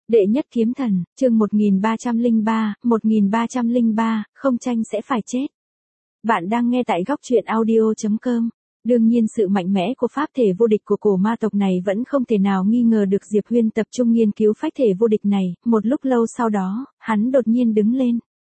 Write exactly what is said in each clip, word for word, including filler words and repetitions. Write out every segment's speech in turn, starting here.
Đệ nhất kiếm thần, chương một nghìn ba trăm lẻ ba, một nghìn ba trăm lẻ ba, không tranh sẽ phải chết. Bạn đang nghe tại góc truyện audio chấm com. Đương nhiên sự mạnh mẽ của pháp thể vô địch của cổ ma tộc này vẫn không thể nào nghi ngờ được. Diệp Huyên tập trung nghiên cứu phách thể vô địch này, một lúc lâu sau đó, hắn đột nhiên đứng lên.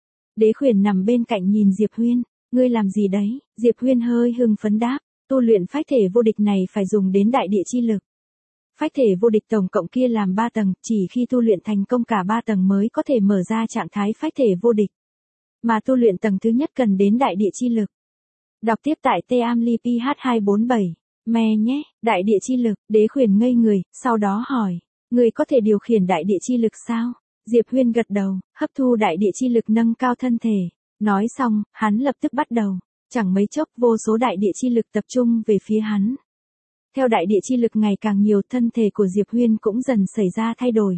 Đế Khuyển nằm bên cạnh nhìn Diệp Huyên, ngươi làm gì đấy? Diệp Huyên hơi hưng phấn đáp, tu luyện phách thể vô địch này phải dùng đến đại địa chi lực. Phách thể vô địch tổng cộng kia làm ba tầng, chỉ khi tu luyện thành công cả ba tầng mới có thể mở ra trạng thái phách thể vô địch. Mà tu luyện tầng thứ nhất cần đến đại địa chi lực. Đọc tiếp tại T A M L I P H hai bốn bảy, me nhé, đại địa chi lực. Đế Khuyển ngây người, sau đó hỏi, người có thể điều khiển đại địa chi lực sao? Diệp Huyên gật đầu, hấp thu đại địa chi lực nâng cao thân thể. Nói xong, hắn lập tức bắt đầu, chẳng mấy chốc vô số đại địa chi lực tập trung về phía hắn. Theo đại địa chi lực ngày càng nhiều, thân thể của Diệp Huyên cũng dần xảy ra thay đổi.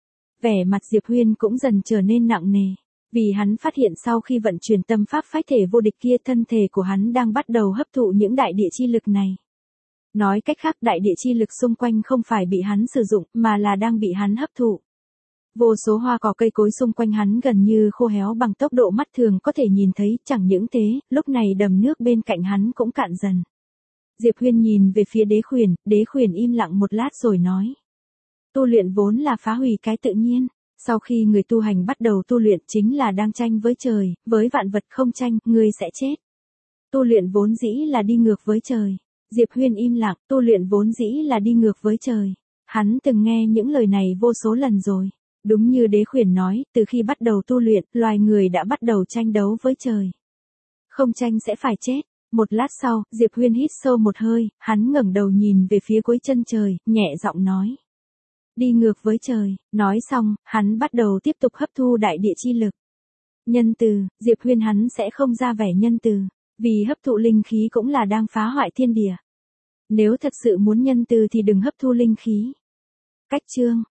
Vẻ mặt Diệp Huyên cũng dần trở nên nặng nề, vì hắn phát hiện sau khi vận chuyển tâm pháp phách thể vô địch kia, thân thể của hắn đang bắt đầu hấp thụ những đại địa chi lực này. Nói cách khác, đại địa chi lực xung quanh không phải bị hắn sử dụng, mà là đang bị hắn hấp thụ. Vô số hoa cỏ cây cối xung quanh hắn gần như khô héo bằng tốc độ mắt thường có thể nhìn thấy. Chẳng những thế, lúc này đầm nước bên cạnh hắn cũng cạn dần. Diệp Huyên nhìn về phía Đế Khuyển, Đế Khuyển im lặng một lát rồi nói. Tu luyện vốn là phá hủy cái tự nhiên, sau khi người tu hành bắt đầu tu luyện chính là đang tranh với trời, với vạn vật không tranh, người sẽ chết. Tu luyện vốn dĩ là đi ngược với trời. Diệp Huyên im lặng, tu luyện vốn dĩ là đi ngược với trời. Hắn từng nghe những lời này vô số lần rồi. Đúng như Đế Khuyển nói, từ khi bắt đầu tu luyện, loài người đã bắt đầu tranh đấu với trời. Không tranh sẽ phải chết. Một lát sau, Diệp Huyên hít sâu một hơi, hắn ngẩng đầu nhìn về phía cuối chân trời, nhẹ giọng nói. Đi ngược với trời. Nói xong, hắn bắt đầu tiếp tục hấp thu đại địa chi lực. Nhân từ, Diệp Huyên hắn sẽ không ra vẻ nhân từ, vì hấp thụ linh khí cũng là đang phá hoại thiên địa. Nếu thật sự muốn nhân từ thì đừng hấp thu linh khí. Cách chương,